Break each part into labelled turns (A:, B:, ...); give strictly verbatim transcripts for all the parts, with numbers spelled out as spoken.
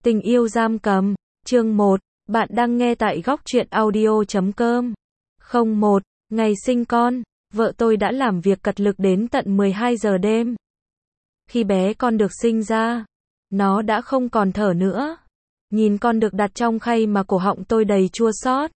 A: Tình yêu giam cầm, chương một, bạn đang nghe tại góc truyện audio chấm com. không một, ngày sinh con, vợ tôi đã làm việc cật lực đến tận mười hai giờ đêm. Khi bé con được sinh ra, nó đã không còn thở nữa. Nhìn con được đặt trong khay mà cổ họng tôi đầy chua xót.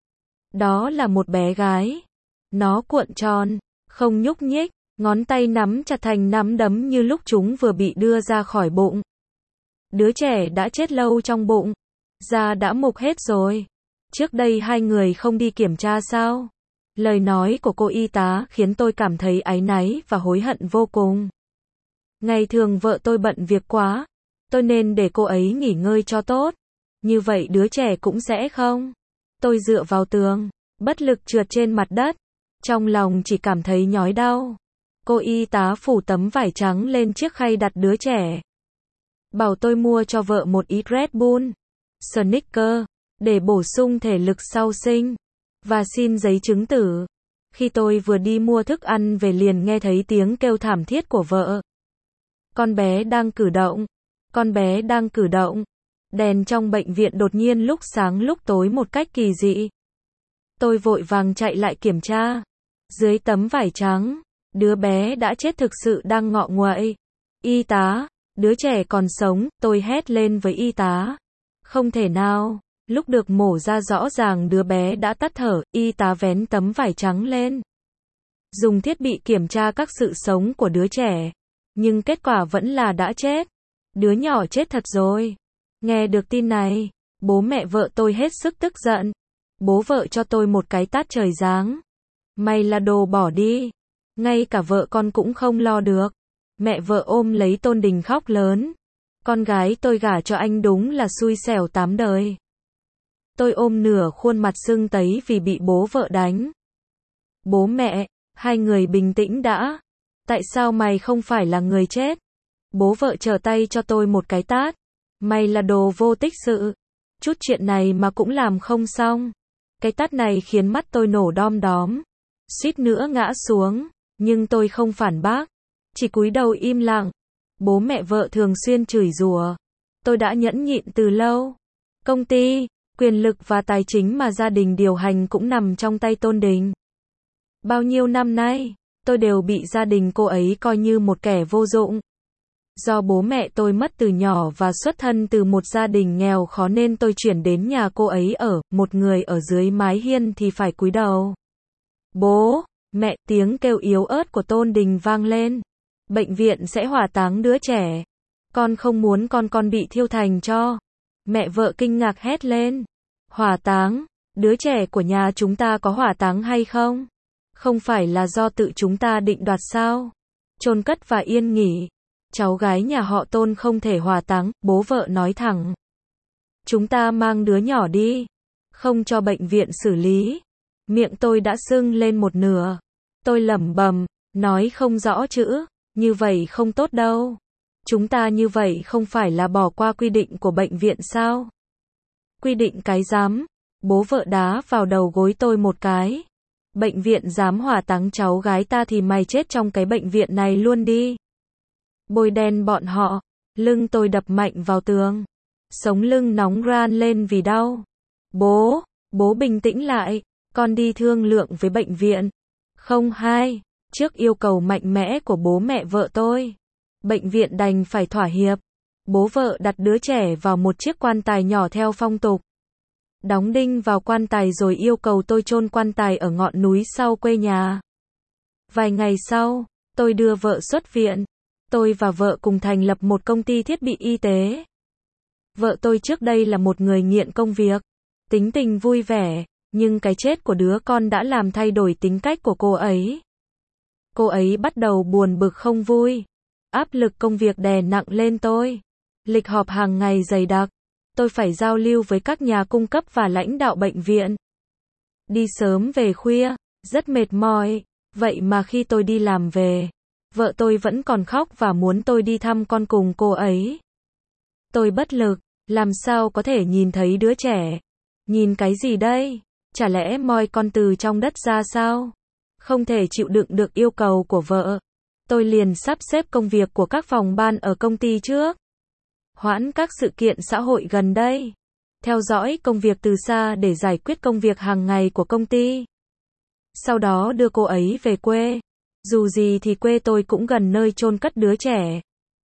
A: Đó là một bé gái. Nó cuộn tròn, không nhúc nhích, ngón tay nắm chặt thành nắm đấm như lúc chúng vừa bị đưa ra khỏi bụng. Đứa trẻ đã chết lâu trong bụng, da đã mục hết rồi. Trước đây hai người không đi kiểm tra sao? Lời nói của cô y tá khiến tôi cảm thấy áy náy và hối hận vô cùng. Ngày thường vợ tôi bận việc quá, tôi nên để cô ấy nghỉ ngơi cho tốt. Như vậy đứa trẻ cũng sẽ không. Tôi dựa vào tường, bất lực trượt trên mặt đất. Trong lòng chỉ cảm thấy nhói đau. Cô y tá phủ tấm vải trắng lên chiếc khay đặt đứa trẻ. Bảo tôi mua cho vợ một ít Red Bull, Snickers, để bổ sung thể lực sau sinh. Và xin giấy chứng tử. Khi tôi vừa đi mua thức ăn về liền nghe thấy tiếng kêu thảm thiết của vợ. Con bé đang cử động. Con bé đang cử động. Đèn trong bệnh viện đột nhiên lúc sáng lúc tối một cách kỳ dị. Tôi vội vàng chạy lại kiểm tra. Dưới tấm vải trắng, đứa bé đã chết thực sự đang ngọ nguậy. Y tá, đứa trẻ còn sống, tôi hét lên với y tá. Không thể nào, lúc được mổ ra rõ ràng đứa bé đã tắt thở, y tá vén tấm vải trắng lên. Dùng thiết bị kiểm tra các sự sống của đứa trẻ. Nhưng kết quả vẫn là đã chết. Đứa nhỏ chết thật rồi. Nghe được tin này, bố mẹ vợ tôi hết sức tức giận. Bố vợ cho tôi một cái tát trời giáng. Mày là đồ bỏ đi. Ngay cả vợ con cũng không lo được. Mẹ vợ ôm lấy Tôn Đình khóc lớn. Con gái tôi gả cho anh đúng là xui xẻo tám đời. Tôi ôm nửa khuôn mặt sưng tấy vì bị bố vợ đánh. Bố mẹ, hai người bình tĩnh đã. Tại sao mày không phải là người chết? Bố vợ trở tay cho tôi một cái tát. Mày là đồ vô tích sự. Chút chuyện này mà cũng làm không xong. Cái tát này khiến mắt tôi nổ đom đóm. Suýt nữa ngã xuống. Nhưng tôi không phản bác. Chỉ cúi đầu im lặng. Bố mẹ vợ thường xuyên chửi rủa. Tôi đã nhẫn nhịn từ lâu. Công ty, quyền lực và tài chính mà gia đình điều hành cũng nằm trong tay Tôn Đình. Bao nhiêu năm nay, tôi đều bị gia đình cô ấy coi như một kẻ vô dụng. Do bố mẹ tôi mất từ nhỏ và xuất thân từ một gia đình nghèo khó nên tôi chuyển đến nhà cô ấy ở, một người ở dưới mái hiên thì phải cúi đầu. Bố, mẹ, tiếng kêu yếu ớt của Tôn Đình vang lên. Bệnh viện sẽ hỏa táng đứa trẻ. Con không muốn con con bị thiêu thành tro. Mẹ vợ kinh ngạc hét lên. Hỏa táng? Đứa trẻ của nhà chúng ta có hỏa táng hay không? Không phải là do tự chúng ta định đoạt sao? Chôn cất và yên nghỉ. Cháu gái nhà họ Tôn không thể hỏa táng, bố vợ nói thẳng. Chúng ta mang đứa nhỏ đi. Không cho bệnh viện xử lý. Miệng tôi đã sưng lên một nửa. Tôi lẩm bẩm, nói không rõ chữ. Như vậy không tốt đâu. Chúng ta như vậy không phải là bỏ qua quy định của bệnh viện sao? Quy định cái dám. Bố vợ đá vào đầu gối tôi một cái. Bệnh viện dám hỏa táng cháu gái ta thì mày chết trong cái bệnh viện này luôn đi. Bôi đen bọn họ. Lưng tôi đập mạnh vào tường. Sống lưng nóng ran lên vì đau. Bố, bố bình tĩnh lại. Con đi thương lượng với bệnh viện. Không hai. Trước yêu cầu mạnh mẽ của bố mẹ vợ tôi, bệnh viện đành phải thỏa hiệp. Bố vợ đặt đứa trẻ vào một chiếc quan tài nhỏ theo phong tục. Đóng đinh vào quan tài rồi yêu cầu tôi chôn quan tài ở ngọn núi sau quê nhà. Vài ngày sau, tôi đưa vợ xuất viện. Tôi và vợ cùng thành lập một công ty thiết bị y tế. Vợ tôi trước đây là một người nghiện công việc, tính tình vui vẻ, nhưng cái chết của đứa con đã làm thay đổi tính cách của cô ấy. Cô ấy bắt đầu buồn bực không vui. Áp lực công việc đè nặng lên tôi. Lịch họp hàng ngày dày đặc. Tôi phải giao lưu với các nhà cung cấp và lãnh đạo bệnh viện. Đi sớm về khuya, rất mệt mỏi. Vậy mà khi tôi đi làm về, vợ tôi vẫn còn khóc và muốn tôi đi thăm con cùng cô ấy. Tôi bất lực, làm sao có thể nhìn thấy đứa trẻ. Nhìn cái gì đây? Chả lẽ moi con từ trong đất ra sao? Không thể chịu đựng được yêu cầu của vợ. Tôi liền sắp xếp công việc của các phòng ban ở công ty trước. hoãn các sự kiện xã hội gần đây, theo dõi công việc từ xa để giải quyết công việc hàng ngày của công ty. Sau đó đưa cô ấy về quê. Dù gì thì quê tôi cũng gần nơi chôn cất đứa trẻ.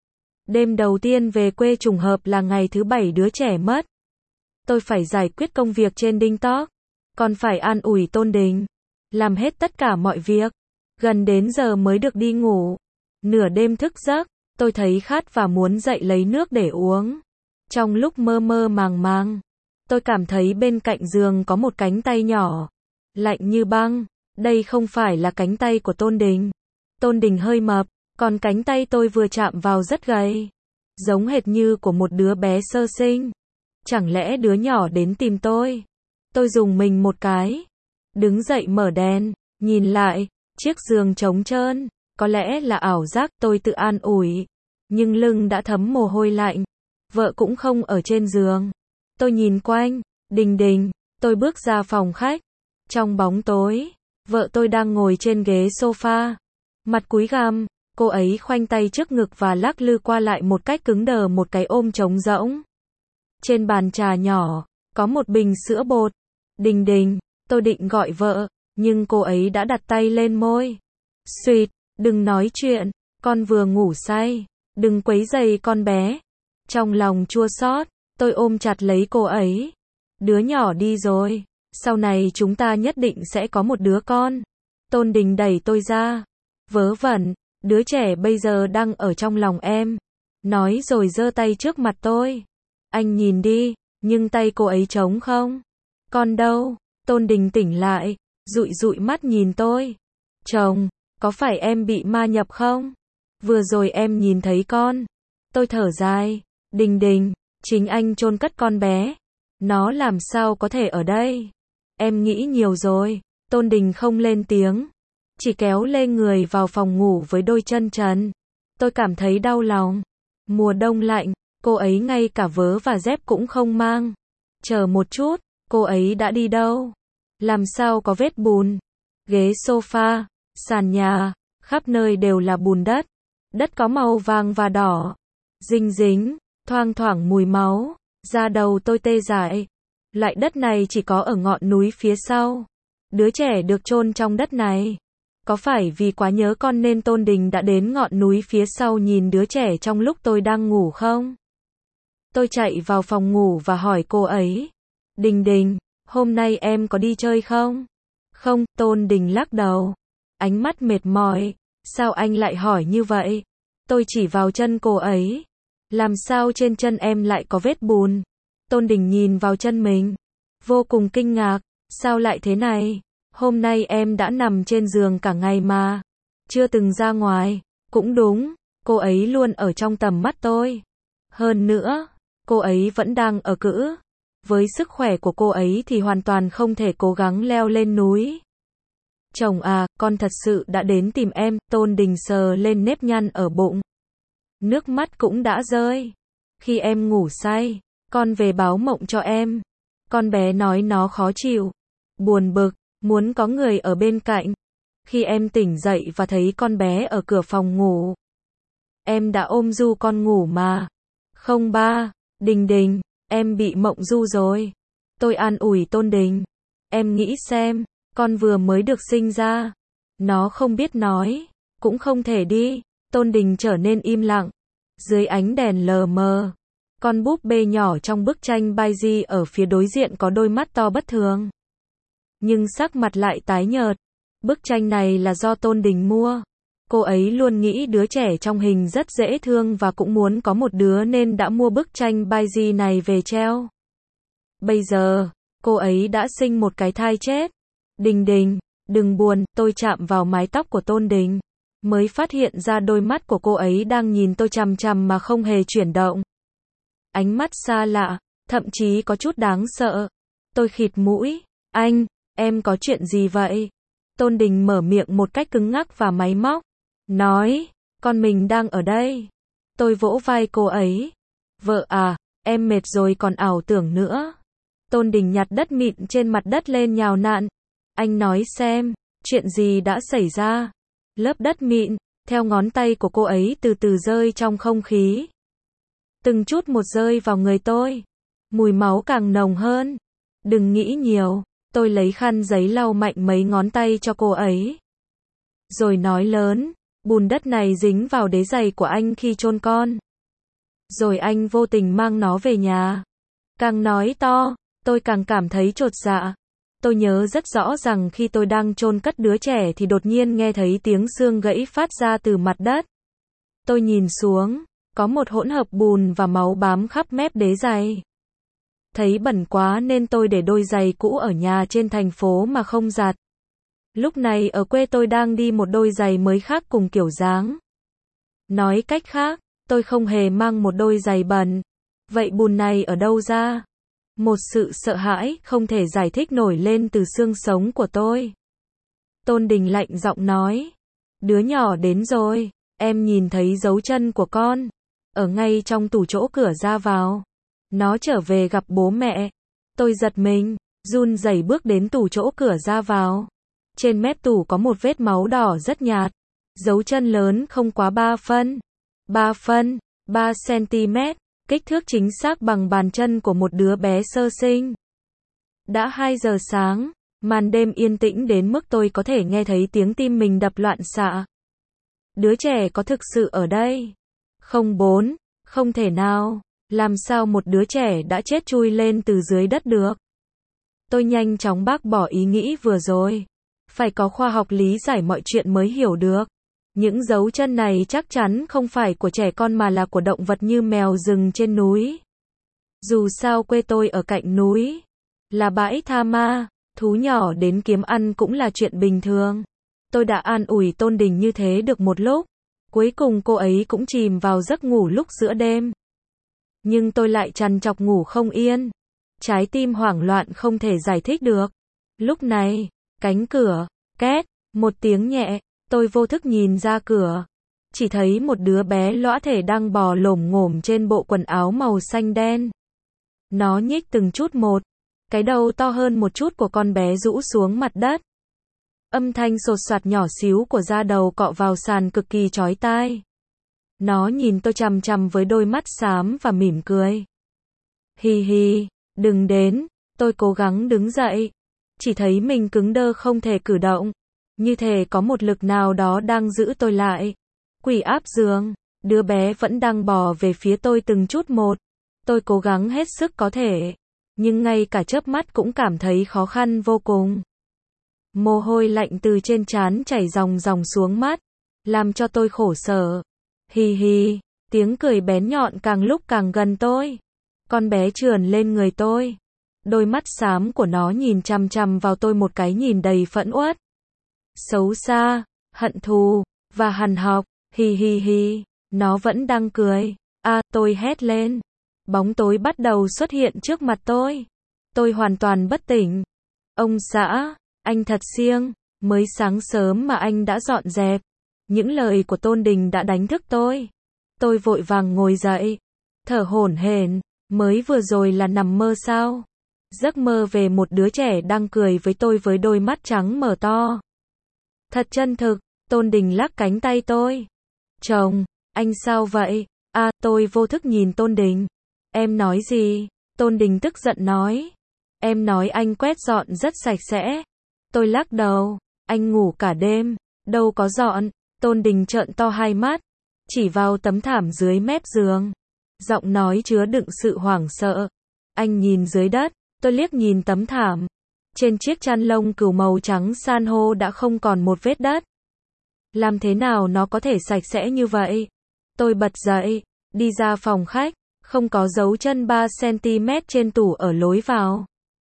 A: Đêm đầu tiên về quê trùng hợp là ngày thứ bảy đứa trẻ mất. Tôi phải giải quyết công việc trên TikTok, còn phải an ủi Tôn Đình, làm hết tất cả mọi việc. Gần đến giờ mới được đi ngủ. Nửa đêm thức giấc, tôi thấy khát và muốn dậy lấy nước để uống. Trong lúc mơ mơ màng màng, tôi cảm thấy bên cạnh giường có một cánh tay nhỏ, lạnh như băng. Đây không phải là cánh tay của Tôn Đình. Tôn Đình hơi mập, còn cánh tay tôi vừa chạm vào rất gầy, giống hệt như của một đứa bé sơ sinh. Chẳng lẽ đứa nhỏ đến tìm tôi? Tôi rùng mình một cái, đứng dậy mở đèn, nhìn lại, chiếc giường trống trơn, có lẽ là ảo giác, tôi tự an ủi, nhưng lưng đã thấm mồ hôi lạnh. Vợ cũng không ở trên giường. Tôi nhìn quanh, Đình Đình, tôi bước ra phòng khách. Trong bóng tối, vợ tôi đang ngồi trên ghế sofa, mặt cúi gằm, cô ấy khoanh tay trước ngực và lắc lư qua lại một cách cứng đờ, một cái ôm trống rỗng. Trên bàn trà nhỏ, có một bình sữa bột. Đình Đình, tôi định gọi vợ, nhưng cô ấy đã đặt tay lên môi. Xuyệt, đừng nói chuyện, con vừa ngủ say, đừng quấy rầy con bé. Trong lòng chua xót, tôi ôm chặt lấy cô ấy. Đứa nhỏ đi rồi, sau này chúng ta nhất định sẽ có một đứa con. Tôn Đình đẩy tôi ra. Vớ vẩn, đứa trẻ bây giờ đang ở trong lòng em. Nói rồi giơ tay trước mặt tôi. Anh nhìn đi, nhưng tay cô ấy trống không? Con đâu? Tôn Đình tỉnh lại, dụi dụi mắt nhìn tôi. Chồng, có phải em bị ma nhập không? Vừa rồi em nhìn thấy con. Tôi thở dài. Đình Đình, chính anh chôn cất con bé. Nó làm sao có thể ở đây? Em nghĩ nhiều rồi. Tôn Đình không lên tiếng, chỉ kéo lê người vào phòng ngủ với đôi chân trần. Tôi cảm thấy đau lòng. Mùa đông lạnh, cô ấy ngay cả vớ và dép cũng không mang. Chờ một chút, cô ấy đã đi đâu? Làm sao có vết bùn? Ghế sofa, sàn nhà, khắp nơi đều là bùn đất. Đất có màu vàng và đỏ, dinh dính, thoang thoảng mùi máu. Da đầu tôi tê dại. Loại đất này chỉ có ở ngọn núi phía sau. Đứa trẻ được chôn trong đất này. Có phải vì quá nhớ con nên Tôn Đình đã đến ngọn núi phía sau nhìn đứa trẻ trong lúc tôi đang ngủ không? Tôi chạy vào phòng ngủ và hỏi cô ấy. Đình Đình, hôm nay em có đi chơi không? Không, Tôn Đình lắc đầu. Ánh mắt mệt mỏi. Sao anh lại hỏi như vậy? Tôi chỉ vào chân cô ấy. Làm sao trên chân em lại có vết bùn? Tôn Đình nhìn vào chân mình, vô cùng kinh ngạc. Sao lại thế này? Hôm nay em đã nằm trên giường cả ngày mà, chưa từng ra ngoài. Cũng đúng, cô ấy luôn ở trong tầm mắt tôi. Hơn nữa, cô ấy vẫn đang ở cữ. Với sức khỏe của cô ấy thì hoàn toàn không thể cố gắng leo lên núi. Chồng à, con thật sự đã đến tìm em. Tôn Đình sờ lên nếp nhăn ở bụng. Nước mắt cũng đã rơi. Khi em ngủ say, con về báo mộng cho em. Con bé nói nó khó chịu, buồn bực, muốn có người ở bên cạnh. Khi em tỉnh dậy và thấy con bé ở cửa phòng ngủ, em đã ôm du con ngủ mà. Không ba, Đình Đình, em bị mộng du rồi. Tôi an ủi Tôn Đình. Em nghĩ xem, con vừa mới được sinh ra. Nó không biết nói, cũng không thể đi. Tôn Đình trở nên im lặng. Dưới ánh đèn lờ mờ, con búp bê nhỏ trong bức tranh Baiji ở phía đối diện có đôi mắt to bất thường, nhưng sắc mặt lại tái nhợt. Bức tranh này là do Tôn Đình mua. Cô ấy luôn nghĩ đứa trẻ trong hình rất dễ thương và cũng muốn có một đứa nên đã mua bức tranh Baiji này về treo. Bây giờ, cô ấy đã sinh một cái thai chết. Đình Đình, đừng buồn. Tôi chạm vào mái tóc của Tôn Đình, mới phát hiện ra đôi mắt của cô ấy đang nhìn tôi chằm chằm mà không hề chuyển động. Ánh mắt xa lạ, thậm chí có chút đáng sợ. Tôi khịt mũi. Anh, em có chuyện gì vậy? Tôn Đình mở miệng một cách cứng ngắc và máy móc. Nói, con mình đang ở đây. Tôi vỗ vai cô ấy. Vợ à, em mệt rồi còn ảo tưởng nữa. Tôn Đình nhặt đất mịn trên mặt đất lên nhào nặn. Anh nói xem, chuyện gì đã xảy ra? Lớp đất mịn, theo ngón tay của cô ấy từ từ rơi trong không khí. từng chút một rơi vào người tôi. Mùi máu càng nồng hơn. Đừng nghĩ nhiều, tôi lấy khăn giấy lau mạnh mấy ngón tay cho cô ấy. Rồi nói lớn, bùn đất này dính vào đế giày của anh khi chôn con. Rồi anh vô tình mang nó về nhà. Càng nói to, tôi càng cảm thấy chột dạ. Tôi nhớ rất rõ rằng khi tôi đang chôn cất đứa trẻ thì đột nhiên nghe thấy tiếng xương gãy phát ra từ mặt đất. Tôi nhìn xuống, có một hỗn hợp bùn và máu bám khắp mép đế giày. Thấy bẩn quá nên tôi để đôi giày cũ ở nhà trên thành phố mà không giặt. Lúc này ở quê tôi đang đi một đôi giày mới khác cùng kiểu dáng. Nói cách khác, tôi không hề mang một đôi giày bẩn. Vậy bùn này ở đâu ra? Một sự sợ hãi không thể giải thích nổi lên từ xương sống của tôi. Tôn Đình lạnh giọng nói. Đứa nhỏ đến rồi, em nhìn thấy dấu chân của con. Ở ngay trong tủ chỗ cửa ra vào. Nó trở về gặp bố mẹ. Tôi giật mình, run rẩy bước đến tủ chỗ cửa ra vào. Trên mép tủ có một vết máu đỏ rất nhạt. Dấu chân lớn không quá ba phân. ba phân, ba xăng-ti-mét. Kích thước chính xác bằng bàn chân của một đứa bé sơ sinh. Đã hai giờ sáng, màn đêm yên tĩnh đến mức tôi có thể nghe thấy tiếng tim mình đập loạn xạ. Đứa trẻ có thực sự ở đây? Không bốn, không thể nào. Làm sao một đứa trẻ đã chết chui lên từ dưới đất được? Tôi nhanh chóng bác bỏ ý nghĩ vừa rồi. Phải có khoa học lý giải mọi chuyện mới hiểu được. Những dấu chân này chắc chắn không phải của trẻ con mà là của động vật như mèo rừng trên núi. Dù sao quê tôi ở cạnh núi, là bãi tha ma, thú nhỏ đến kiếm ăn cũng là chuyện bình thường. Tôi đã an ủi Tôn Đình như thế được một lúc. Cuối cùng cô ấy cũng chìm vào giấc ngủ lúc giữa đêm. Nhưng tôi lại trằn trọc ngủ không yên. Trái tim hoảng loạn không thể giải thích được. Lúc này, cánh cửa, két, một tiếng nhẹ. Tôi vô thức nhìn ra cửa. Chỉ thấy một đứa bé lõa thể đang bò lổm ngổm trên bộ quần áo màu xanh đen. Nó nhích từng chút một. Cái đầu to hơn một chút của con bé rũ xuống mặt đất. Âm thanh sột soạt nhỏ xíu của da đầu cọ vào sàn cực kỳ chói tai. Nó nhìn tôi chằm chằm với đôi mắt xám và mỉm cười. Hi hi, đừng đến. Tôi cố gắng đứng dậy. Chỉ thấy mình cứng đơ không thể cử động. Như thể có một lực nào đó đang giữ tôi lại. Quỷ áp giường, đứa bé vẫn đang bò về phía tôi từng chút một. Tôi cố gắng hết sức có thể, nhưng ngay cả chớp mắt cũng cảm thấy khó khăn vô cùng. Mồ hôi lạnh từ trên trán chảy ròng ròng xuống mắt, làm cho tôi khổ sở. Hi hi, tiếng cười bén nhọn càng lúc càng gần tôi. Con bé trườn lên người tôi. Đôi mắt xám của nó nhìn chằm chằm vào tôi một cái nhìn đầy phẫn uất. Xấu xa, hận thù, và hằn học. Hi hi hi, nó vẫn đang cười. A, à, tôi hét lên. Bóng tối bắt đầu xuất hiện trước mặt tôi. Tôi hoàn toàn bất tỉnh. Ông xã, anh thật siêng, mới sáng sớm mà anh đã dọn dẹp. Những lời của Tôn Đình đã đánh thức tôi. Tôi vội vàng ngồi dậy, thở hổn hển, mới vừa rồi là nằm mơ sao? Giấc mơ về một đứa trẻ đang cười với tôi với đôi mắt trắng mở to. Thật chân thực. Tôn Đình lắc cánh tay tôi. Chồng, anh sao vậy? À, tôi vô thức nhìn Tôn Đình. Em nói gì? Tôn Đình tức giận nói. Em nói anh quét dọn rất sạch sẽ. Tôi lắc đầu. Anh ngủ cả đêm. Đâu có dọn. Tôn Đình trợn to hai mắt. Chỉ vào tấm thảm dưới mép giường. Giọng nói chứa đựng sự hoảng sợ. Anh nhìn dưới đất. Tôi liếc nhìn tấm thảm. Trên chiếc chăn lông cừu màu trắng san hô đã không còn một vết đất. Làm thế nào nó có thể sạch sẽ như vậy? Tôi bật dậy, đi ra phòng khách, không có dấu chân ba xăng-ti-mét trên tủ ở lối vào.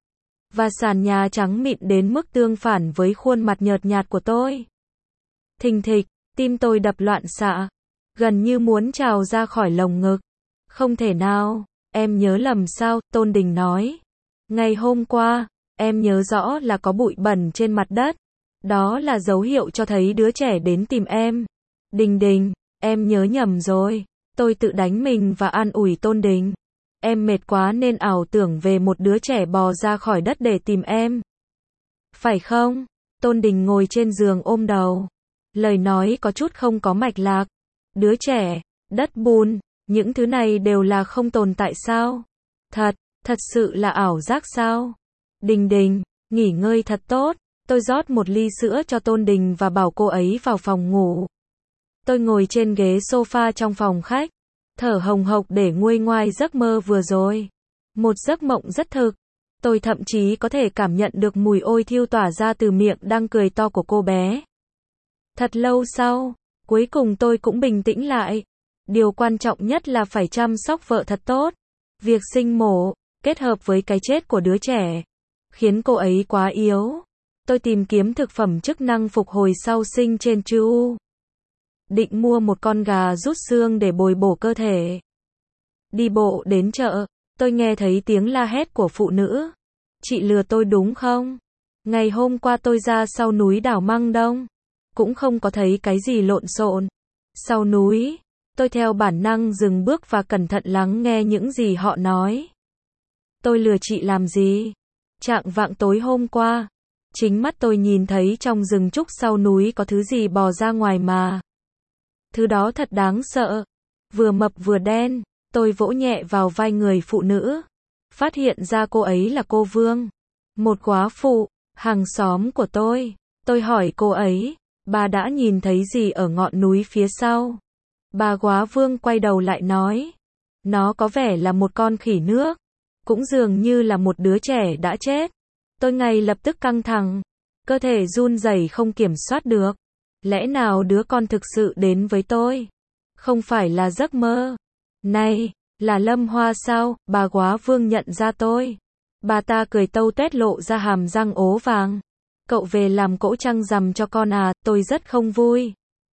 A: Và sàn nhà trắng mịn đến mức tương phản với khuôn mặt nhợt nhạt của tôi. Thình thịch, tim tôi đập loạn xạ, gần như muốn trào ra khỏi lồng ngực. Không thể nào, em nhớ lầm sao? Tôn Đình nói. Ngày hôm qua, em nhớ rõ là có bụi bẩn trên mặt đất. Đó là dấu hiệu cho thấy đứa trẻ đến tìm em. Đình Đình, em nhớ nhầm rồi. Tôi tự đánh mình và an ủi Tôn Đình. Em mệt quá nên ảo tưởng về một đứa trẻ bò ra khỏi đất để tìm em. Phải không? Tôn Đình ngồi trên giường ôm đầu. Lời nói có chút không có mạch lạc. Đứa trẻ, đất bùn, Những thứ này đều là không tồn tại sao? Thật, thật sự là ảo giác sao? Đình Đình, nghỉ ngơi thật tốt. Tôi rót một ly sữa cho Tôn Đình và bảo cô ấy vào phòng ngủ. Tôi ngồi trên ghế sofa trong phòng khách, thở hồng hộc để nguôi ngoai giấc mơ vừa rồi. Một giấc mộng rất thực. Tôi thậm chí có thể cảm nhận được mùi ôi thiêu tỏa ra từ miệng đang cười to của cô bé. Thật lâu sau, cuối cùng tôi cũng bình tĩnh lại. Điều quan trọng nhất là phải chăm sóc vợ thật tốt. Việc sinh mổ, kết hợp với cái chết của đứa trẻ, khiến cô ấy quá yếu. Tôi tìm kiếm thực phẩm chức năng phục hồi sau sinh trên Chu. Định mua một con gà rút xương để bồi bổ cơ thể. Đi bộ đến chợ, tôi nghe thấy tiếng la hét của phụ nữ. Chị lừa tôi đúng không? Ngày hôm qua tôi ra sau núi đảo Măng Đông, cũng không có thấy cái gì lộn xộn. Sau núi, tôi theo bản năng dừng bước và cẩn thận lắng nghe những gì họ nói. Tôi lừa chị làm gì? Chạng vạng tối hôm qua, chính mắt tôi nhìn thấy trong rừng trúc sau núi có thứ gì bò ra ngoài mà. Thứ đó thật đáng sợ. Vừa mập vừa đen. Tôi vỗ nhẹ vào vai người phụ nữ. Phát hiện ra cô ấy là cô Vương. Một góa phụ, hàng xóm của tôi. Tôi hỏi cô ấy, bà đã nhìn thấy gì ở ngọn núi phía sau? Bà góa Vương quay đầu lại nói. Nó có vẻ là một con khỉ nước. Cũng dường như là một đứa trẻ đã chết. Tôi ngay lập tức căng thẳng. Cơ thể run rẩy không kiểm soát được. Lẽ nào đứa con thực sự đến với tôi? Không phải là giấc mơ. Này, là Lâm Hoa sao? Bà góa Vương nhận ra tôi. Bà ta cười tâu tuét lộ ra hàm răng ố vàng. Cậu về làm cỗ trăng rằm cho con à? Tôi rất không vui.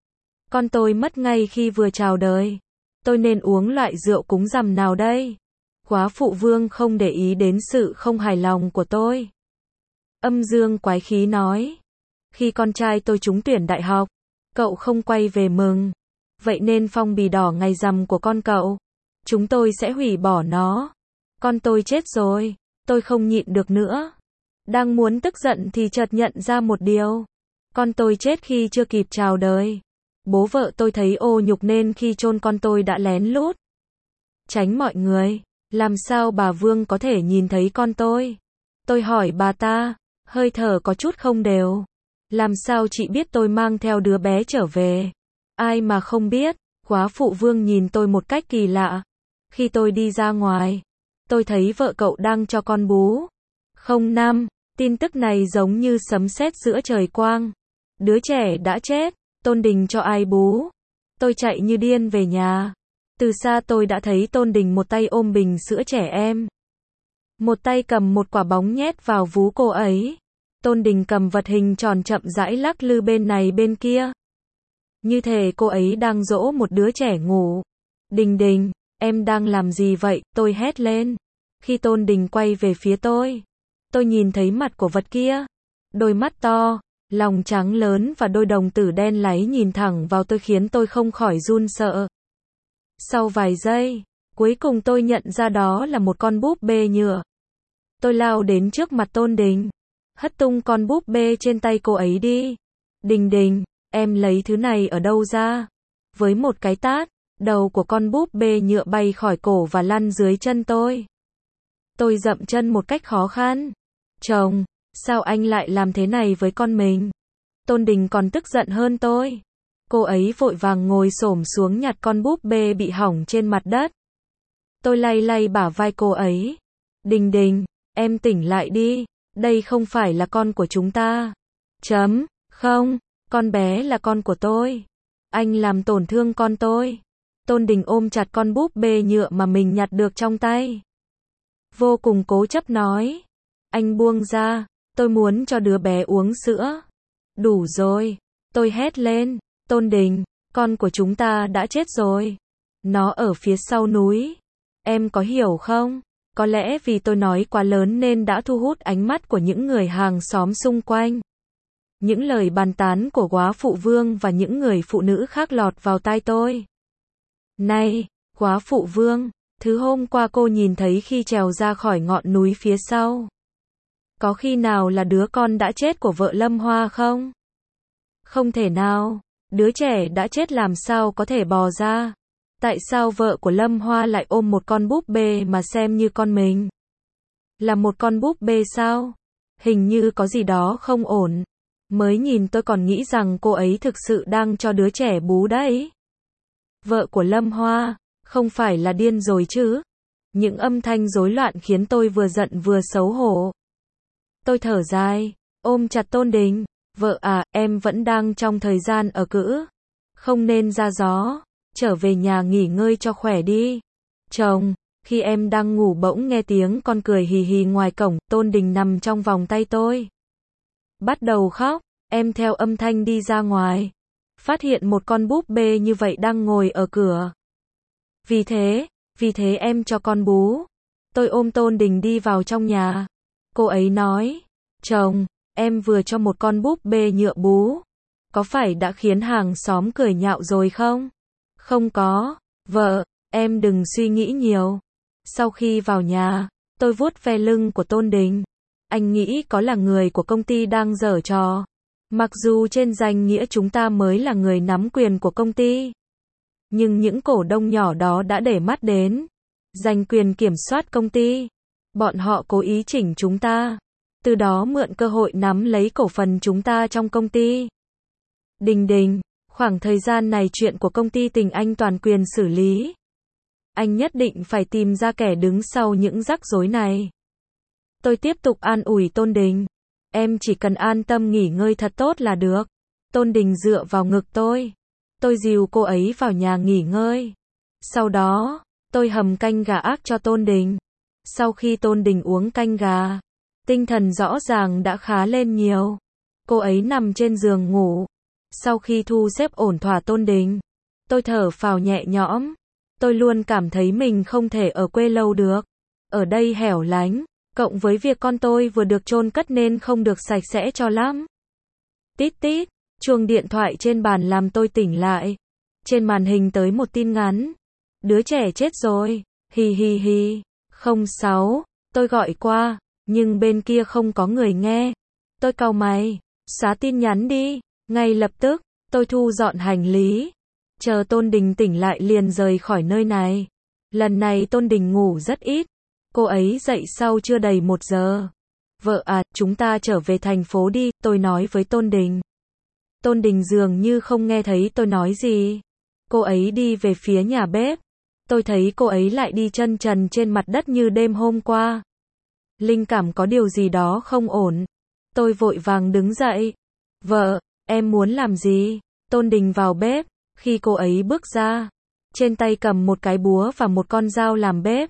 A: Con tôi mất ngay khi vừa chào đời. Tôi nên uống loại rượu cúng rằm nào đây? Góa phụ Vương không để ý đến sự không hài lòng của tôi. Âm dương quái khí nói. Khi con trai tôi trúng tuyển đại học, cậu không quay về mừng. Vậy nên phong bì đỏ ngày rằm của con cậu, chúng tôi sẽ hủy bỏ nó. Con tôi chết rồi, tôi không nhịn được nữa. Đang muốn tức giận thì chợt nhận ra một điều. Con tôi chết khi chưa kịp chào đời. Bố vợ tôi thấy ô nhục nên khi chôn con tôi đã lén lút tránh mọi người. Làm sao bà Vương có thể nhìn thấy con tôi? Tôi hỏi bà ta, hơi thở có chút không đều. Làm sao chị biết tôi mang theo đứa bé trở về? Ai mà không biết. Góa phụ Vương nhìn tôi một cách kỳ lạ. Khi tôi đi ra ngoài, tôi thấy vợ cậu đang cho con bú. Không năm, tin tức này giống như sấm sét giữa trời quang. Đứa trẻ đã chết, Tôn Đình cho ai bú? Tôi chạy như điên về nhà. Từ xa tôi đã thấy Tôn Đình một tay ôm bình sữa trẻ em, một tay cầm một quả bóng nhét vào vú cô ấy. Tôn Đình cầm vật hình tròn chậm rãi lắc lư bên này bên kia. Như thể cô ấy đang dỗ một đứa trẻ ngủ. Đình Đình, em đang làm gì vậy? Tôi hét lên. Khi Tôn Đình quay về phía tôi, tôi nhìn thấy mặt của vật kia. Đôi mắt to, lòng trắng lớn và đôi đồng tử đen láy nhìn thẳng vào tôi khiến tôi không khỏi run sợ. Sau vài giây, cuối cùng tôi nhận ra đó là một con búp bê nhựa. Tôi lao đến trước mặt Tôn Đình, hất tung con búp bê trên tay cô ấy đi. Đình Đình, em lấy thứ này ở đâu ra? Với một cái tát, đầu của con búp bê nhựa bay khỏi cổ và lăn dưới chân tôi. Tôi dậm chân một cách khó khăn. Chồng, sao anh lại làm thế này với con mình? Tôn Đình còn tức giận hơn tôi. Cô ấy vội vàng ngồi xổm xuống nhặt con búp bê bị hỏng trên mặt đất. Tôi lay lay bả vai cô ấy. Đình Đình, em tỉnh lại đi. Đây không phải là con của chúng ta. Chấm, không, con bé là con của tôi. Anh làm tổn thương con tôi. Tôn Đình ôm chặt con búp bê nhựa mà mình nhặt được trong tay. Vô cùng cố chấp nói. Anh buông ra, tôi muốn cho đứa bé uống sữa. Đủ rồi, tôi hét lên. Tôn Đình, con của chúng ta đã chết rồi. Nó ở phía sau núi. Em có hiểu không? Có lẽ vì tôi nói quá lớn nên đã thu hút ánh mắt của những người hàng xóm xung quanh. Những lời bàn tán của góa phụ Vương và những người phụ nữ khác lọt vào tai tôi. Này, góa phụ Vương, thứ hôm qua cô nhìn thấy khi trèo ra khỏi ngọn núi phía sau. Có khi nào là đứa con đã chết của vợ Lâm Hoa không? Không thể nào, đứa trẻ đã chết làm sao có thể bò ra. Tại sao vợ của Lâm Hoa lại ôm một con búp bê mà xem như con mình? Là một con búp bê sao? Hình như có gì đó không ổn. Mới nhìn tôi còn nghĩ rằng cô ấy thực sự đang cho đứa trẻ bú đấy. Vợ của Lâm Hoa, không phải là điên rồi chứ? Những âm thanh rối loạn khiến tôi vừa giận vừa xấu hổ. Tôi thở dài, ôm chặt Tôn Đình. Vợ à, em vẫn đang trong thời gian ở cữ. Không nên ra gió. Trở về nhà nghỉ ngơi cho khỏe đi. Chồng, khi em đang ngủ bỗng nghe tiếng con cười hì hì ngoài cổng, Tôn Đình nằm trong vòng tay tôi. Bắt đầu khóc, em theo âm thanh đi ra ngoài. Phát hiện một con búp bê như vậy đang ngồi ở cửa. Vì thế, vì thế em cho con bú. Tôi ôm Tôn Đình đi vào trong nhà. Cô ấy nói, chồng, em vừa cho một con búp bê nhựa bú. Có phải đã khiến hàng xóm cười nhạo rồi không? Không có, vợ, em đừng suy nghĩ nhiều. Sau khi vào nhà, tôi vuốt ve lưng của Tôn Đình. Anh nghĩ có là người của công ty đang giở trò. Mặc dù trên danh nghĩa chúng ta mới là người nắm quyền của công ty. Nhưng những cổ đông nhỏ đó đã để mắt đến. Giành quyền kiểm soát công ty. Bọn họ cố ý chỉnh chúng ta. Từ đó mượn cơ hội nắm lấy cổ phần chúng ta trong công ty. Đình Đình, khoảng thời gian này chuyện của công ty Tình Anh toàn quyền xử lý. Anh nhất định phải tìm ra kẻ đứng sau những rắc rối này. Tôi tiếp tục an ủi Tôn Đình. Em chỉ cần an tâm nghỉ ngơi thật tốt là được. Tôn Đình dựa vào ngực tôi. Tôi dìu cô ấy vào nhà nghỉ ngơi. Sau đó, tôi hầm canh gà ác cho Tôn Đình. Sau khi Tôn Đình uống canh gà, tinh thần rõ ràng đã khá lên nhiều. Cô ấy nằm trên giường ngủ. Sau khi thu xếp ổn thỏa Tôn Đình, tôi thở phào nhẹ nhõm. Tôi luôn cảm thấy mình không thể ở quê lâu được. Ở đây hẻo lánh, cộng với việc con tôi vừa được chôn cất nên không được sạch sẽ cho lắm. Tít tít, chuông điện thoại trên bàn làm tôi tỉnh lại. Trên màn hình tới một tin nhắn. Đứa trẻ chết rồi, hi hi hi. Không sáu, tôi gọi qua, nhưng bên kia không có người nghe. Tôi cau mày, xóa tin nhắn đi. Ngay lập tức, tôi thu dọn hành lý. Chờ Tôn Đình tỉnh lại liền rời khỏi nơi này. Lần này Tôn Đình ngủ rất ít. Cô ấy dậy sau chưa đầy một giờ. Vợ à, chúng ta trở về thành phố đi, tôi nói với Tôn Đình. Tôn Đình dường như không nghe thấy tôi nói gì. Cô ấy đi về phía nhà bếp. Tôi thấy cô ấy lại đi chân trần trên mặt đất như đêm hôm qua. Linh cảm có điều gì đó không ổn. Tôi vội vàng đứng dậy. Vợ, em muốn làm gì? Tôn Đình vào bếp. Khi cô ấy bước ra, trên tay cầm một cái búa và một con dao làm bếp.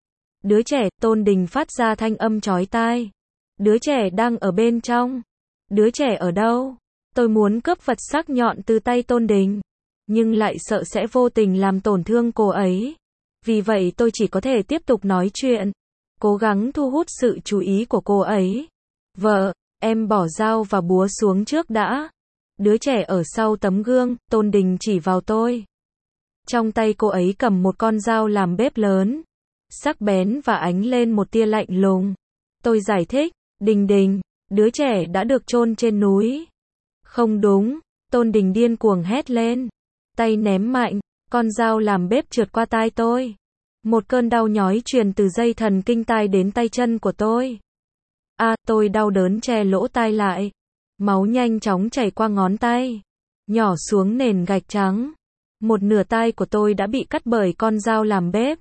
A: Đứa trẻ, Tôn Đình phát ra thanh âm chói tai. Đứa trẻ đang ở bên trong. Đứa trẻ ở đâu? Tôi muốn cướp vật sắc nhọn từ tay Tôn Đình, nhưng lại sợ sẽ vô tình làm tổn thương cô ấy. Vì vậy tôi chỉ có thể tiếp tục nói chuyện, cố gắng thu hút sự chú ý của cô ấy. Vợ, em bỏ dao và búa xuống trước đã. Đứa trẻ ở sau tấm gương, Tôn Đình chỉ vào tôi. Trong tay cô ấy cầm một con dao làm bếp lớn, sắc bén và ánh lên một tia lạnh lùng. Tôi giải thích, Đình Đình, đứa trẻ đã được chôn trên núi. Không đúng, Tôn Đình điên cuồng hét lên. Tay ném mạnh, con dao làm bếp trượt qua tai tôi. Một cơn đau nhói truyền từ dây thần kinh tai đến tay chân của tôi. A, à, tôi đau đớn che lỗ tai lại. Máu nhanh chóng chảy qua ngón tay, nhỏ xuống nền gạch trắng. Một nửa tai của tôi đã bị cắt bởi con dao làm bếp.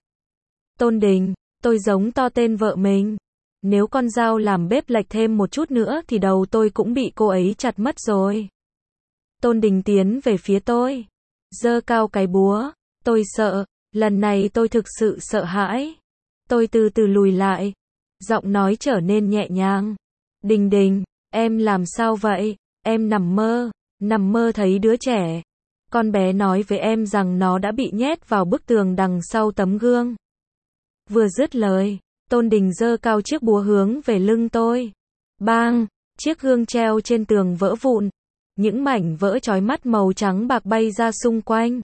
A: Tôn Đình, tôi giống to tên vợ mình. Nếu con dao làm bếp lệch thêm một chút nữa thì đầu tôi cũng bị cô ấy chặt mất rồi. Tôn Đình tiến về phía tôi, giơ cao cái búa. Tôi sợ, lần này tôi thực sự sợ hãi. Tôi từ từ lùi lại, giọng nói trở nên nhẹ nhàng. Đình Đình, em làm sao vậy? Em nằm mơ, nằm mơ thấy đứa trẻ. Con bé nói với em rằng nó đã bị nhét vào bức tường đằng sau tấm gương. Vừa dứt lời, Tôn Đình giơ cao chiếc búa hướng về lưng tôi. Bang, chiếc gương treo trên tường vỡ vụn. Những mảnh vỡ chói mắt màu trắng bạc bay ra xung quanh.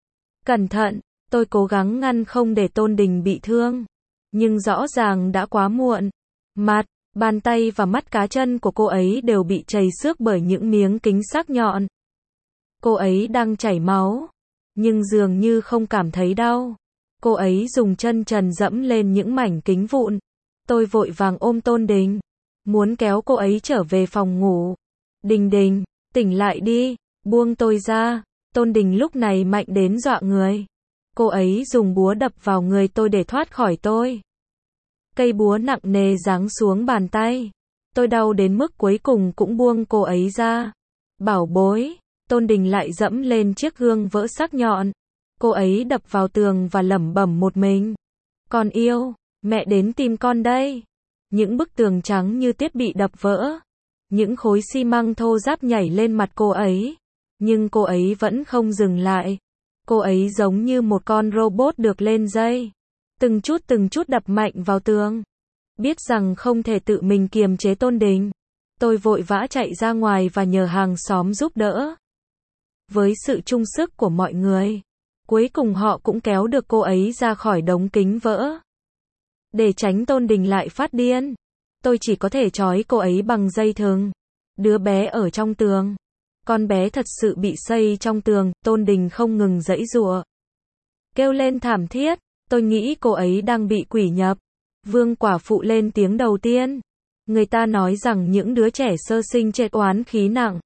A: Cẩn thận, tôi cố gắng ngăn không để Tôn Đình bị thương. Nhưng rõ ràng đã quá muộn. Mặt, bàn tay và mắt cá chân của cô ấy đều bị chảy xước bởi những miếng kính sắc nhọn. Cô ấy đang chảy máu. nhưng dường như không cảm thấy đau. Cô ấy dùng chân trần dẫm lên những mảnh kính vụn. Tôi vội vàng ôm Tôn Đình, muốn kéo cô ấy trở về phòng ngủ. Đình Đình, tỉnh lại đi, buông tôi ra. Tôn Đình lúc này mạnh đến dọa người. Cô ấy dùng búa đập vào người tôi để thoát khỏi tôi. Cây búa nặng nề giáng xuống bàn tay. Tôi đau đến mức cuối cùng cũng buông cô ấy ra. Bảo bối, Tôn Đình lại dẫm lên chiếc gương vỡ sắc nhọn. Cô ấy đập vào tường và lẩm bẩm một mình. Con yêu, mẹ đến tìm con đây. Những bức tường trắng như tiết bị đập vỡ. Những khối xi măng thô ráp nhảy lên mặt cô ấy. Nhưng cô ấy vẫn không dừng lại. Cô ấy giống như một con robot được lên dây. Từng chút từng chút đập mạnh vào tường. Biết rằng không thể tự mình kiềm chế Tôn Đình. Tôi vội vã chạy ra ngoài và nhờ hàng xóm giúp đỡ. Với sự chung sức của mọi người, cuối cùng họ cũng kéo được cô ấy ra khỏi đống kính vỡ. Để tránh Tôn Đình lại phát điên, tôi chỉ có thể trói cô ấy bằng dây thừng. Đứa bé ở trong tường. Con bé thật sự bị xây trong tường. Tôn Đình không ngừng giãy giụa, kêu lên thảm thiết. Tôi nghĩ cô ấy đang bị quỷ nhập. Vương quả phụ lên tiếng đầu tiên. Người ta nói rằng những đứa trẻ sơ sinh chết oán khí nặng,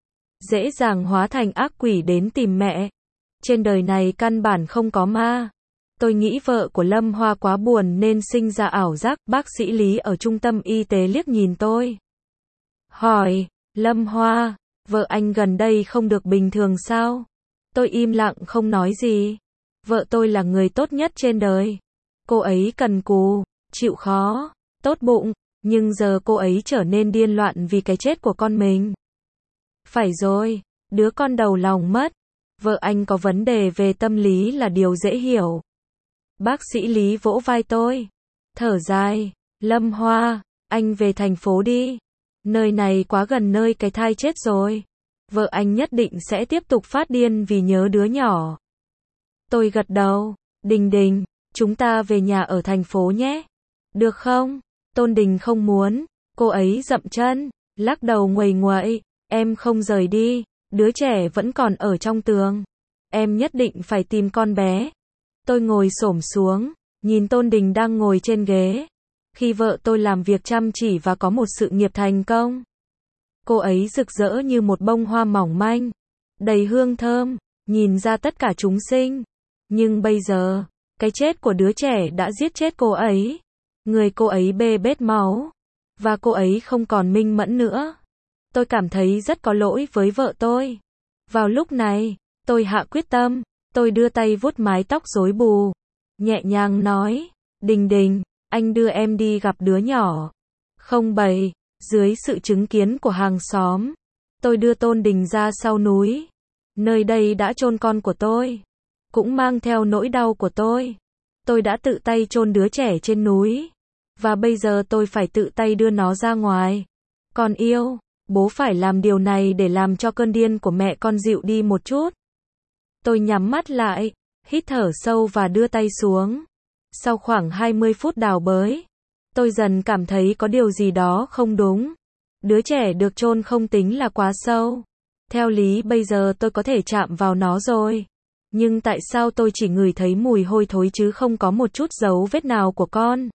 A: dễ dàng hóa thành ác quỷ đến tìm mẹ. Trên đời này căn bản không có ma. Tôi nghĩ vợ của Lâm Hoa quá buồn nên sinh ra ảo giác. Bác sĩ Lý ở trung tâm y tế liếc nhìn tôi, hỏi, Lâm Hoa, vợ anh gần đây không được bình thường sao? Tôi im lặng không nói gì. Vợ tôi là người tốt nhất trên đời. Cô ấy cần cù, chịu khó, tốt bụng, nhưng giờ cô ấy trở nên điên loạn vì cái chết của con mình. Phải rồi, đứa con đầu lòng mất. Vợ anh có vấn đề về tâm lý là điều dễ hiểu. Bác sĩ Lý vỗ vai tôi, thở dài, Lâm Hoa, anh về thành phố đi. Nơi này quá gần nơi cái thai chết rồi. Vợ anh nhất định sẽ tiếp tục phát điên vì nhớ đứa nhỏ. Tôi gật đầu, Đình Đình, chúng ta về nhà ở thành phố nhé. Được không? Tôn Đình không muốn. Cô ấy dậm chân, lắc đầu nguầy nguậy. Em không rời đi, đứa trẻ vẫn còn ở trong tường. Em nhất định phải tìm con bé. Tôi ngồi xổm xuống, nhìn Tôn Đình đang ngồi trên ghế. Khi vợ tôi làm việc chăm chỉ và có một sự nghiệp thành công, cô ấy rực rỡ như một bông hoa mỏng manh, đầy hương thơm, nhìn ra tất cả chúng sinh. Nhưng bây giờ, cái chết của đứa trẻ đã giết chết cô ấy. Người cô ấy bê bết máu, và cô ấy không còn minh mẫn nữa. Tôi cảm thấy rất có lỗi với vợ tôi. Vào lúc này, tôi hạ quyết tâm. Tôi đưa tay vuốt mái tóc rối bù, nhẹ nhàng nói, Đình Đình, anh đưa em đi gặp đứa nhỏ. Không bày, dưới sự chứng kiến của hàng xóm, tôi đưa Tôn Đình ra sau núi. Nơi đây đã chôn con của tôi, cũng mang theo nỗi đau của tôi. Tôi đã tự tay chôn đứa trẻ trên núi, và bây giờ tôi phải tự tay đưa nó ra ngoài. Con yêu, bố phải làm điều này để làm cho cơn điên của mẹ con dịu đi một chút. Tôi nhắm mắt lại, hít thở sâu và đưa tay xuống. Sau khoảng hai mươi phút đào bới, tôi dần cảm thấy có điều gì đó không đúng. Đứa trẻ được chôn không tính là quá sâu. Theo lý bây giờ tôi có thể chạm vào nó rồi. Nhưng tại sao tôi chỉ ngửi thấy mùi hôi thối chứ không có một chút dấu vết nào của con?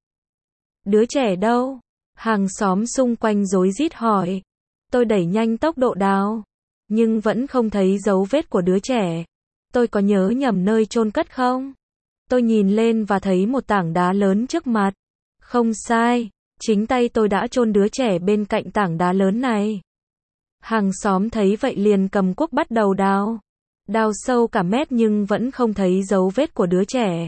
A: Đứa trẻ đâu? Hàng xóm xung quanh rối rít hỏi. Tôi đẩy nhanh tốc độ đào, nhưng vẫn không thấy dấu vết của đứa trẻ. Tôi có nhớ nhầm nơi chôn cất không? Tôi nhìn lên và thấy một tảng đá lớn trước mặt. Không sai, chính tay tôi đã chôn đứa trẻ bên cạnh tảng đá lớn này. Hàng xóm thấy vậy liền cầm cuốc bắt đầu đào. Đào sâu cả mét nhưng vẫn không thấy dấu vết của đứa trẻ.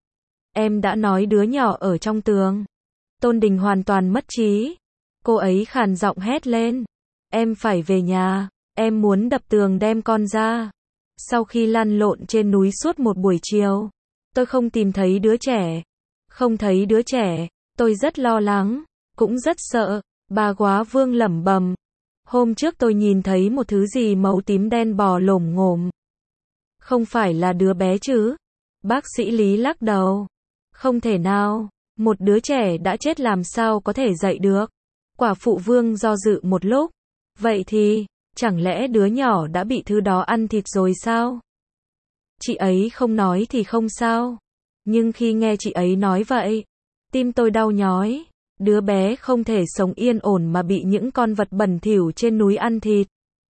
A: Em đã nói đứa nhỏ ở trong tường. Tôn Đình hoàn toàn mất trí. Cô ấy khàn giọng hét lên. Em phải về nhà, em muốn đập tường đem con ra. Sau khi lăn lộn trên núi suốt một buổi chiều, tôi không tìm thấy đứa trẻ. Không thấy đứa trẻ, tôi rất lo lắng, cũng rất sợ. Bà Góa Vương lẩm bẩm. Hôm trước tôi nhìn thấy một thứ gì màu tím đen bò lổm ngổm. Không phải là đứa bé chứ? Bác sĩ Lý lắc đầu. Không thể nào, một đứa trẻ đã chết làm sao có thể dậy được? Quả phụ Vương do dự một lúc. Vậy thì, chẳng lẽ đứa nhỏ đã bị thứ đó ăn thịt rồi sao? Chị ấy không nói thì không sao. Nhưng khi nghe chị ấy nói vậy, tim tôi đau nhói. Đứa bé không thể sống yên ổn mà bị những con vật bẩn thỉu trên núi ăn thịt.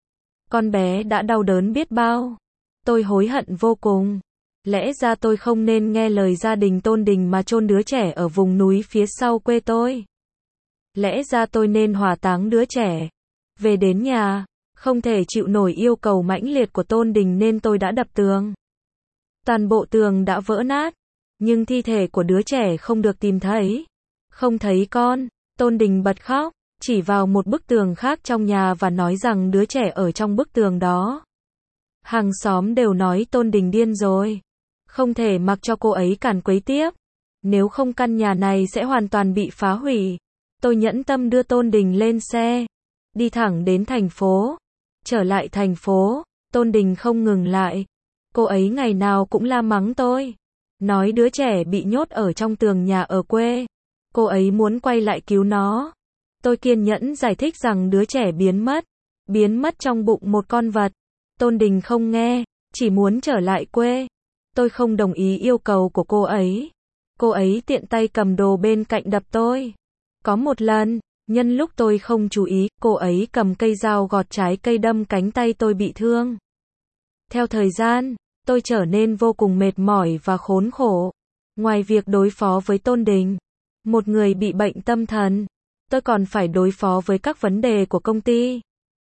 A: Con bé đã đau đớn biết bao. Tôi hối hận vô cùng. Lẽ ra tôi không nên nghe lời gia đình Tôn Đình mà chôn đứa trẻ ở vùng núi phía sau quê tôi. Lẽ ra tôi nên hỏa táng đứa trẻ. Về đến nhà, không thể chịu nổi yêu cầu mãnh liệt của Tôn Đình nên tôi đã đập tường. Toàn bộ tường đã vỡ nát, nhưng thi thể của đứa trẻ không được tìm thấy. Không thấy con, Tôn Đình bật khóc, chỉ vào một bức tường khác trong nhà và nói rằng đứa trẻ ở trong bức tường đó. Hàng xóm đều nói Tôn Đình điên rồi. Không thể mặc cho cô ấy càn quấy tiếp. Nếu không căn nhà này sẽ hoàn toàn bị phá hủy. Tôi nhẫn tâm đưa Tôn Đình lên xe, đi thẳng đến thành phố. Trở lại thành phố, Tôn Đình không ngừng lại. Cô ấy ngày nào cũng la mắng tôi. Nói đứa trẻ bị nhốt ở trong tường nhà ở quê. Cô ấy muốn quay lại cứu nó. Tôi kiên nhẫn giải thích rằng đứa trẻ biến mất. Biến mất trong bụng một con vật. Tôn Đình không nghe, chỉ muốn trở lại quê. Tôi không đồng ý yêu cầu của cô ấy. Cô ấy tiện tay cầm đồ bên cạnh đập tôi. Có một lần, nhân lúc tôi không chú ý, cô ấy cầm cây dao gọt trái cây đâm cánh tay tôi bị thương. Theo thời gian, tôi trở nên vô cùng mệt mỏi và khốn khổ. Ngoài việc đối phó với Tôn Đình, một người bị bệnh tâm thần, tôi còn phải đối phó với các vấn đề của công ty.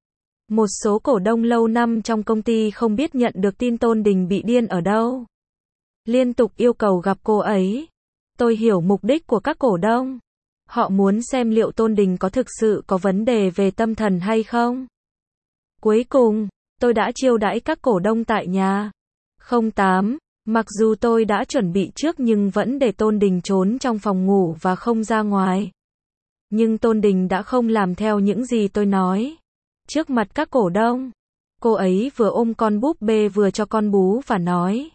A: Một số cổ đông lâu năm trong công ty không biết nhận được tin Tôn Đình bị điên ở đâu. Liên tục yêu cầu gặp cô ấy. Tôi hiểu mục đích của các cổ đông. Họ muốn xem liệu Tôn Đình có thực sự có vấn đề về tâm thần hay không. Cuối cùng, tôi đã chiêu đãi các cổ đông tại nhà. không tám. Mặc dù tôi đã chuẩn bị trước nhưng vẫn để Tôn Đình trốn trong phòng ngủ và không ra ngoài. Nhưng Tôn Đình đã không làm theo những gì tôi nói. Trước mặt các cổ đông, cô ấy vừa ôm con búp bê vừa cho con bú và nói: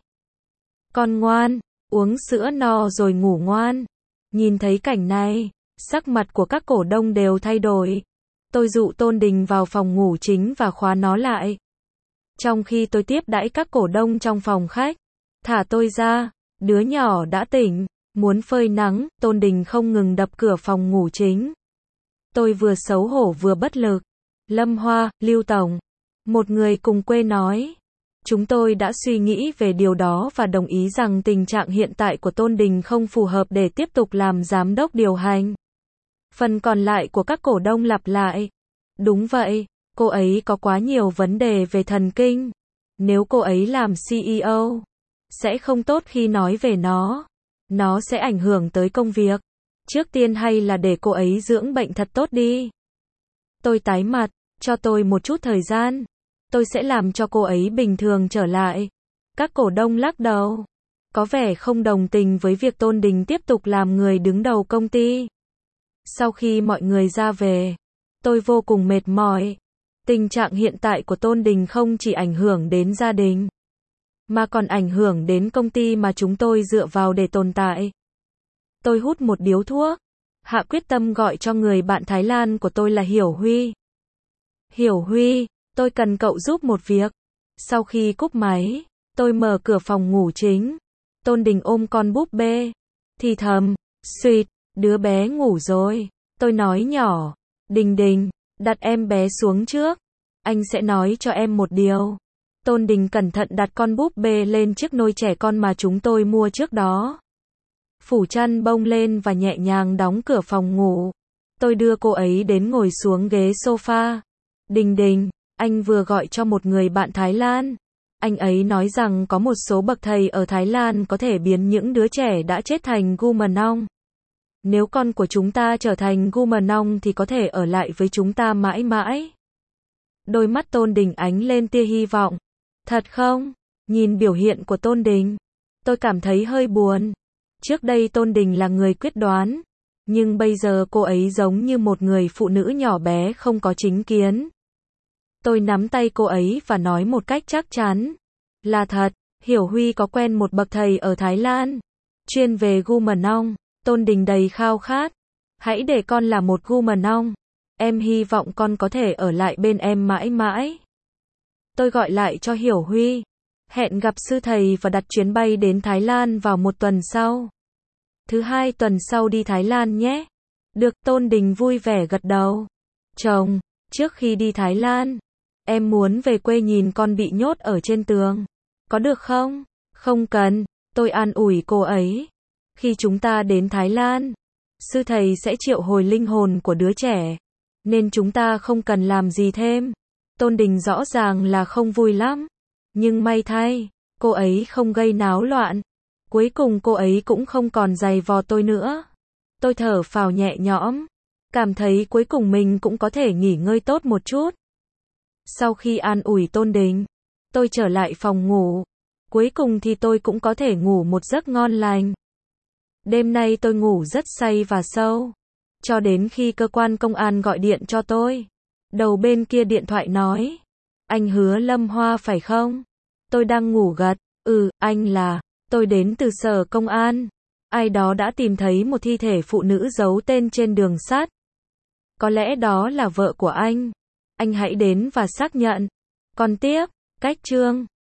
A: "Con ngoan, uống sữa no rồi ngủ ngoan." Nhìn thấy cảnh này, sắc mặt của các cổ đông đều thay đổi. Tôi dụ Tôn Đình vào phòng ngủ chính và khóa nó lại. Trong khi tôi tiếp đãi các cổ đông trong phòng khách, thả tôi ra, đứa nhỏ đã tỉnh, muốn phơi nắng, Tôn Đình không ngừng đập cửa phòng ngủ chính. Tôi vừa xấu hổ vừa bất lực. Lâm Hoa, Lưu Tổng, một người cùng quê nói: "Chúng tôi đã suy nghĩ về điều đó và đồng ý rằng tình trạng hiện tại của Tôn Đình không phù hợp để tiếp tục làm giám đốc điều hành." Phần còn lại của các cổ đông lặp lại: "Đúng vậy, cô ấy có quá nhiều vấn đề về thần kinh. Nếu cô ấy làm xê e ô, sẽ không tốt khi nói về nó. Nó sẽ ảnh hưởng tới công việc. Trước tiên hay là để cô ấy dưỡng bệnh thật tốt đi." Tôi tái mặt, cho tôi một chút thời gian. Tôi sẽ làm cho cô ấy bình thường trở lại. Các cổ đông lắc đầu. Có vẻ không đồng tình với việc Tôn Đình tiếp tục làm người đứng đầu công ty. Sau khi mọi người ra về, tôi vô cùng mệt mỏi. Tình trạng hiện tại của Tôn Đình không chỉ ảnh hưởng đến gia đình, mà còn ảnh hưởng đến công ty mà chúng tôi dựa vào để tồn tại. Tôi hút một điếu thuốc, hạ quyết tâm gọi cho người bạn Thái Lan của tôi là Hiểu Huy. "Hiểu Huy, tôi cần cậu giúp một việc." Sau khi cúp máy, tôi mở cửa phòng ngủ chính. Tôn Đình ôm con búp bê, thì thầm: "Xuyệt, đứa bé ngủ rồi." Tôi nói nhỏ: "Đình Đình, đặt em bé xuống trước. Anh sẽ nói cho em một điều." Tôn Đình cẩn thận đặt con búp bê lên chiếc nôi trẻ con mà chúng tôi mua trước đó. Phủ chăn bông lên và nhẹ nhàng đóng cửa phòng ngủ. Tôi đưa cô ấy đến ngồi xuống ghế sofa. "Đình Đình, anh vừa gọi cho một người bạn Thái Lan. Anh ấy nói rằng có một số bậc thầy ở Thái Lan có thể biến những đứa trẻ đã chết thành Gumanong. Nếu con của chúng ta trở thành Gumanong thì có thể ở lại với chúng ta mãi mãi." Đôi mắt Tôn Đình ánh lên tia hy vọng. "Thật không?" Nhìn biểu hiện của Tôn Đình, tôi cảm thấy hơi buồn. Trước đây Tôn Đình là người quyết đoán, nhưng bây giờ cô ấy giống như một người phụ nữ nhỏ bé không có chính kiến. Tôi nắm tay cô ấy và nói một cách chắc chắn: "Là thật, Hiểu Huy có quen một bậc thầy ở Thái Lan, chuyên về Gumanong." Tôn Đình đầy khao khát: "Hãy để con là một Gumanong. Em hy vọng con có thể ở lại bên em mãi mãi." Tôi gọi lại cho Hiểu Huy. Hẹn gặp sư thầy và đặt chuyến bay đến Thái Lan vào một tuần sau. Thứ hai tuần sau đi Thái Lan nhé. Được, Tôn Đình vui vẻ gật đầu. Chồng, trước khi đi Thái Lan, em muốn về quê nhìn con bị nhốt ở trên tường. Có được không? Không cần, tôi an ủi cô ấy. Khi chúng ta đến Thái Lan, sư thầy sẽ triệu hồi linh hồn của đứa trẻ, nên chúng ta không cần làm gì thêm. Tôn Đình rõ ràng là không vui lắm, nhưng may thay, cô ấy không gây náo loạn. Cuối cùng cô ấy cũng không còn giày vò tôi nữa. Tôi thở phào nhẹ nhõm, cảm thấy cuối cùng mình cũng có thể nghỉ ngơi tốt một chút. Sau khi an ủi Tôn Đình, tôi trở lại phòng ngủ. Cuối cùng thì tôi cũng có thể ngủ một giấc ngon lành. Đêm nay tôi ngủ rất say và sâu, cho đến khi cơ quan công an gọi điện cho tôi. Đầu bên kia điện thoại nói, anh Hứa Lâm Hoa phải không? Tôi đang ngủ gật, ừ, anh là, tôi đến từ sở công an. Ai đó đã tìm thấy một thi thể phụ nữ giấu tên trên đường sắt. Có lẽ đó là vợ của anh. Anh hãy đến và xác nhận. Còn tiếp, cách chương